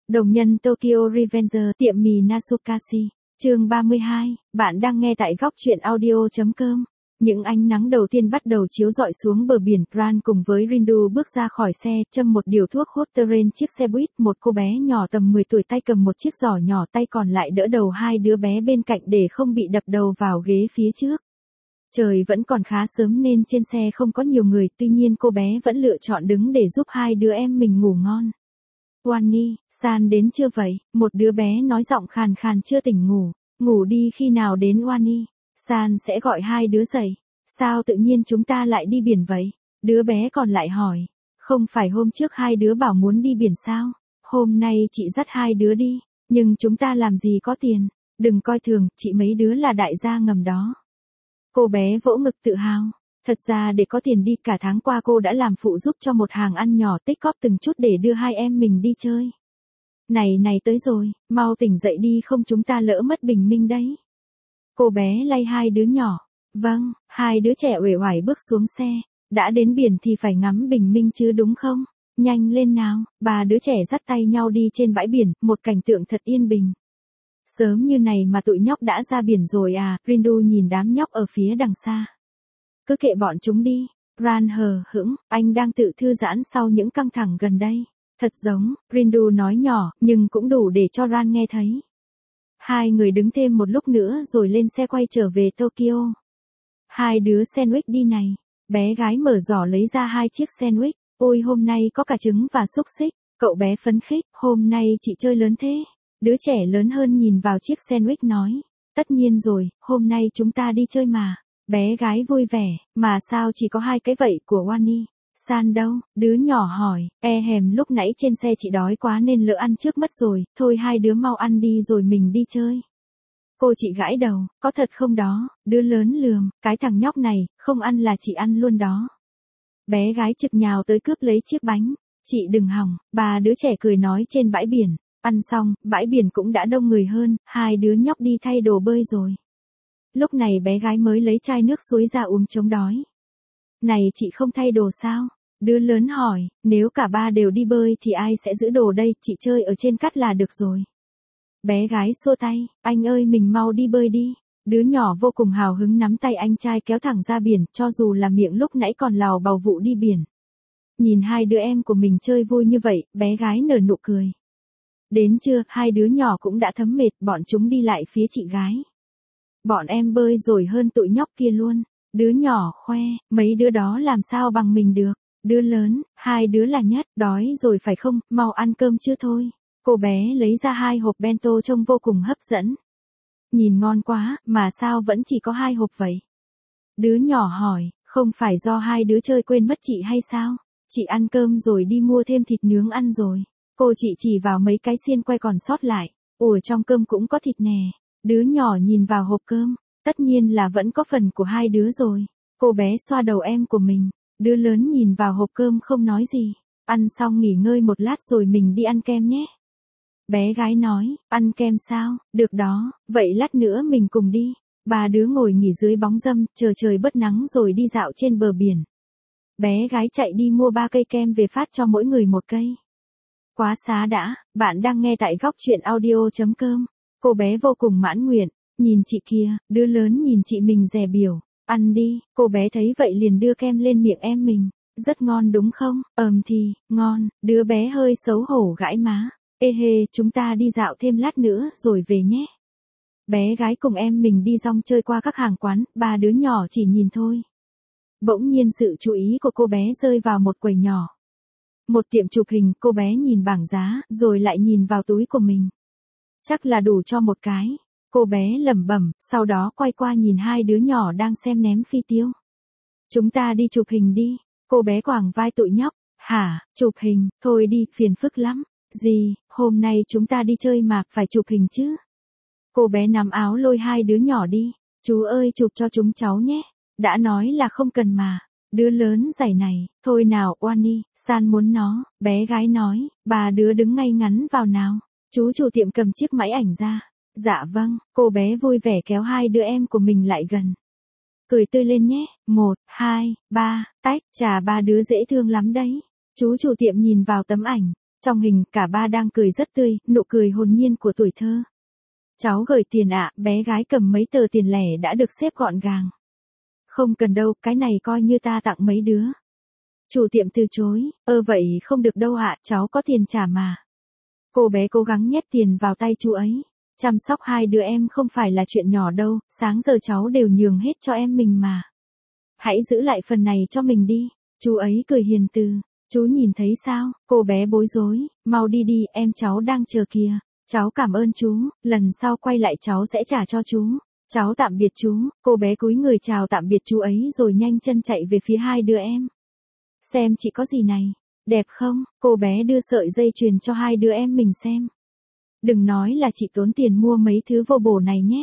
Đồng nhân Tokyo Revenger tiệm mì Nasukashi. Chương 32, bạn đang nghe tại góc truyện audio.com. Những ánh nắng đầu tiên bắt đầu chiếu rọi xuống bờ biển. Ran cùng với Rindu bước ra khỏi xe, châm một điều thuốc hút trên chiếc xe buýt. Một cô bé nhỏ tầm 10 tuổi tay cầm một chiếc giỏ nhỏ, tay còn lại đỡ đầu hai đứa bé bên cạnh để không bị đập đầu vào ghế phía trước. Trời vẫn còn khá sớm nên trên xe không có nhiều người, tuy nhiên cô bé vẫn lựa chọn đứng để giúp hai đứa em mình ngủ ngon. Wani, San đến chưa vậy? Một đứa bé nói giọng khàn khàn chưa tỉnh ngủ. Ngủ đi, khi nào đến Wani? San sẽ gọi hai đứa dậy. Sao tự nhiên chúng ta lại đi biển vậy? Đứa bé còn lại hỏi. Không phải hôm trước hai đứa bảo muốn đi biển sao? Hôm nay chị dắt hai đứa đi. Nhưng chúng ta làm gì có tiền? Đừng coi thường, chị mấy đứa là đại gia ngầm đó. Cô bé vỗ ngực tự hào. Thật ra để có tiền đi, cả tháng qua cô đã làm phụ giúp cho một hàng ăn nhỏ, tích góp từng chút để đưa hai em mình đi chơi. Này tới rồi, mau tỉnh dậy đi không chúng ta lỡ mất bình minh đấy. Cô bé lay hai đứa nhỏ. Vâng, hai đứa trẻ uể oải bước xuống xe. Đã đến biển thì phải ngắm bình minh chứ đúng không? Nhanh lên nào, ba đứa trẻ dắt tay nhau đi trên bãi biển, một cảnh tượng thật yên bình. Sớm như này mà tụi nhóc đã ra biển rồi à? Rindu nhìn đám nhóc ở phía đằng xa. Cứ kệ bọn chúng đi. Ran hờ hững, anh đang tự thư giãn sau những căng thẳng gần đây. Thật giống, Rindu nói nhỏ, nhưng cũng đủ để cho Ran nghe thấy. Hai người đứng thêm một lúc nữa rồi lên xe quay trở về Tokyo. Hai đứa sandwich đi này. Bé gái mở giỏ lấy ra hai chiếc sandwich. Ôi hôm nay có cả trứng và xúc xích. Cậu bé phấn khích, hôm nay chị chơi lớn thế. Đứa trẻ lớn hơn nhìn vào chiếc sandwich nói. Tất nhiên rồi, hôm nay chúng ta đi chơi mà. Bé gái vui vẻ, mà sao chỉ có hai cái vậy của Wani? San đâu? Đứa nhỏ hỏi, lúc nãy trên xe chị đói quá nên lỡ ăn trước mất rồi, thôi hai đứa mau ăn đi rồi mình đi chơi. Cô chị gãi đầu, có thật không đó? Đứa lớn lườm, cái thằng nhóc này, không ăn là chị ăn luôn đó. Bé gái trực nhào tới cướp lấy chiếc bánh, chị đừng hỏng, ba đứa trẻ cười nói trên bãi biển. Ăn xong, bãi biển cũng đã đông người hơn, hai đứa nhóc đi thay đồ bơi rồi. Lúc này bé gái mới lấy chai nước suối ra uống chống đói. Này chị không thay đồ sao? Đứa lớn hỏi, nếu cả ba đều đi bơi thì ai sẽ giữ đồ đây, chị chơi ở trên cát là được rồi. Bé gái xua tay, anh ơi mình mau đi bơi đi. Đứa nhỏ vô cùng hào hứng nắm tay anh trai kéo thẳng ra biển, cho dù là miệng lúc nãy còn lào bào vụ đi biển. Nhìn hai đứa em của mình chơi vui như vậy, bé gái nở nụ cười. Đến trưa, hai đứa nhỏ cũng đã thấm mệt, bọn chúng đi lại phía chị gái. Bọn em bơi rồi hơn tụi nhóc kia luôn. Đứa nhỏ khoe, mấy đứa đó làm sao bằng mình được. Đứa lớn, hai đứa là nhất, đói rồi phải không, mau ăn cơm chưa thôi. Cô bé lấy ra hai hộp bento trông vô cùng hấp dẫn. Nhìn ngon quá, mà sao vẫn chỉ có hai hộp vậy? Đứa nhỏ hỏi, không phải do hai đứa chơi quên mất chị hay sao? Chị ăn cơm rồi đi mua thêm thịt nướng ăn rồi. Cô chị chỉ vào mấy cái xiên que còn sót lại. Ủa trong cơm cũng có thịt nè. Đứa nhỏ nhìn vào hộp cơm. Tất nhiên là vẫn có phần của hai đứa rồi. Cô bé xoa đầu em của mình. Đứa lớn nhìn vào hộp cơm không nói gì. Ăn xong nghỉ ngơi một lát rồi mình đi ăn kem nhé. Bé gái nói, ăn kem sao? Được đó, vậy lát nữa mình cùng đi. Ba đứa ngồi nghỉ dưới bóng râm, chờ trời bớt nắng rồi đi dạo trên bờ biển. Bé gái chạy đi mua 3 cây kem về phát cho mỗi người một cây. Quá xá đã, bạn đang nghe tại góc truyện audio.com. Cô bé vô cùng mãn nguyện. Nhìn chị kia, đứa lớn nhìn chị mình dè biểu. Ăn đi, cô bé thấy vậy liền đưa kem lên miệng em mình. Rất ngon đúng không? Thì, ngon. Đứa bé hơi xấu hổ gãi má. Chúng ta đi dạo thêm lát nữa rồi về nhé. Bé gái cùng em mình đi rong chơi qua các hàng quán, ba đứa nhỏ chỉ nhìn thôi. Bỗng nhiên sự chú ý của cô bé rơi vào một quầy nhỏ. Một tiệm chụp hình, cô bé nhìn bảng giá, rồi lại nhìn vào túi của mình. Chắc là đủ cho một cái. Cô bé lẩm bẩm, sau đó quay qua nhìn hai đứa nhỏ đang xem ném phi tiêu. Chúng ta đi chụp hình đi. Cô bé quàng vai tụi nhóc. Hả, chụp hình, thôi đi, phiền phức lắm. Gì, hôm nay chúng ta đi chơi mà, phải chụp hình chứ. Cô bé nắm áo lôi hai đứa nhỏ đi. Chú ơi chụp cho chúng cháu nhé. Đã nói là không cần mà. Đứa lớn giày này, thôi nào Wani, San muốn nó. Bé gái nói, ba đứa đứng ngay ngắn vào nào. Chú chủ tiệm cầm chiếc máy ảnh ra. Dạ vâng, cô bé vui vẻ kéo hai đứa em của mình lại gần. Cười tươi lên nhé, 1, 2, 3, tách, chà ba đứa dễ thương lắm đấy. Chú chủ tiệm nhìn vào tấm ảnh. Trong hình, cả ba đang cười rất tươi, nụ cười hồn nhiên của tuổi thơ. Cháu gửi tiền ạ, bé gái cầm mấy tờ tiền lẻ đã được xếp gọn gàng. Không cần đâu, cái này coi như ta tặng mấy đứa. Chủ tiệm từ chối, vậy không được đâu ạ, cháu có tiền trả mà. Cô bé cố gắng nhét tiền vào tay chú ấy. Chăm sóc hai đứa em không phải là chuyện nhỏ đâu, sáng giờ cháu đều nhường hết cho em mình mà. Hãy giữ lại phần này cho mình đi. Chú ấy cười hiền từ. Chú nhìn thấy sao, cô bé bối rối, mau đi đi, em cháu đang chờ kìa. Cháu cảm ơn chú, lần sau quay lại cháu sẽ trả cho chú. Cháu tạm biệt chú, cô bé cúi người chào tạm biệt chú ấy rồi nhanh chân chạy về phía hai đứa em. Xem chị có gì này, đẹp không, cô bé đưa sợi dây chuyền cho hai đứa em mình xem. Đừng nói là chị tốn tiền mua mấy thứ vô bổ này nhé.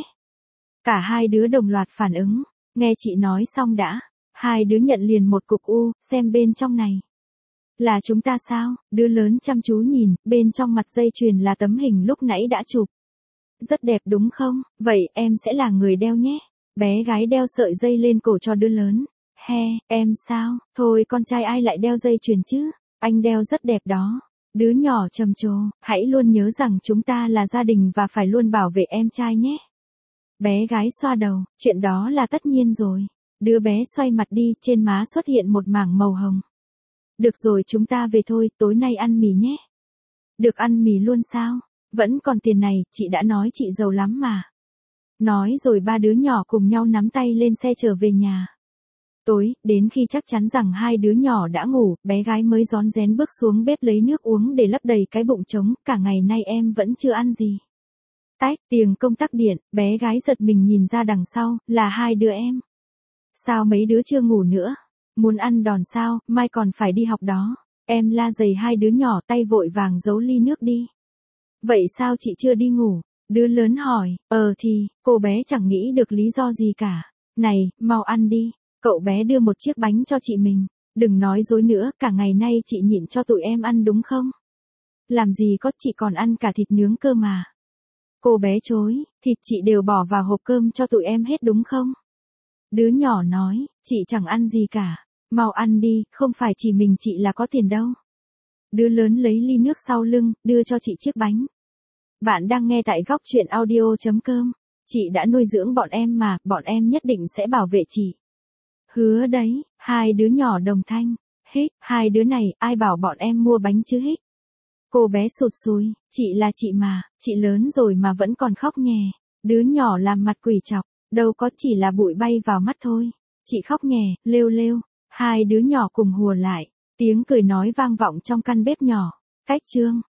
Cả hai đứa đồng loạt phản ứng, nghe chị nói xong đã. Hai đứa nhận liền một cục u, xem bên trong này. Là chúng ta sao, đứa lớn chăm chú nhìn, bên trong mặt dây chuyền là tấm hình lúc nãy đã chụp. Rất đẹp đúng không, vậy em sẽ là người đeo nhé. Bé gái đeo sợi dây lên cổ cho đứa lớn. He, em sao, thôi con trai ai lại đeo dây chuyền chứ, anh đeo rất đẹp đó. Đứa nhỏ trầm trồ, hãy luôn nhớ rằng chúng ta là gia đình và phải luôn bảo vệ em trai nhé. Bé gái xoa đầu, chuyện đó là tất nhiên rồi. Đứa bé xoay mặt đi, trên má xuất hiện một mảng màu hồng. Được rồi chúng ta về thôi, tối nay ăn mì nhé. Được ăn mì luôn sao? Vẫn còn tiền này, chị đã nói chị giàu lắm mà. Nói rồi ba đứa nhỏ cùng nhau nắm tay lên xe trở về nhà. Tối, đến khi chắc chắn rằng hai đứa nhỏ đã ngủ, bé gái mới rón rén bước xuống bếp lấy nước uống để lấp đầy cái bụng trống, cả ngày nay em vẫn chưa ăn gì. Tách, tiếng công tắc điện, bé gái giật mình nhìn ra đằng sau, là hai đứa em. Sao mấy đứa chưa ngủ nữa? Muốn ăn đòn sao, mai còn phải đi học đó. Em la giày hai đứa nhỏ tay vội vàng giấu ly nước đi. Vậy sao chị chưa đi ngủ? Đứa lớn hỏi, thì, cô bé chẳng nghĩ được lý do gì cả. Này, mau ăn đi. Cậu bé đưa một chiếc bánh cho chị mình. Đừng nói dối nữa, cả ngày nay chị nhịn cho tụi em ăn đúng không? Làm gì có, chị còn ăn cả thịt nướng cơ mà. Cô bé chối, thịt chị đều bỏ vào hộp cơm cho tụi em hết đúng không? Đứa nhỏ nói, chị chẳng ăn gì cả. Mau ăn đi, không phải chỉ mình chị là có tiền đâu. Đứa lớn lấy ly nước sau lưng, đưa cho chị chiếc bánh. Bạn đang nghe tại góc truyện audio.com. Chị đã nuôi dưỡng bọn em mà, bọn em nhất định sẽ bảo vệ chị. Hứa đấy, hai đứa nhỏ đồng thanh. Hích, hai đứa này, ai bảo bọn em mua bánh chứ hích. Cô bé sụt sùi, chị là chị mà, chị lớn rồi mà vẫn còn khóc nhè. Đứa nhỏ làm mặt quỷ chọc, đâu có chỉ là bụi bay vào mắt thôi. Chị khóc nhè, lêu lêu. Hai đứa nhỏ cùng hùa lại, tiếng cười nói vang vọng trong căn bếp nhỏ. Cách chương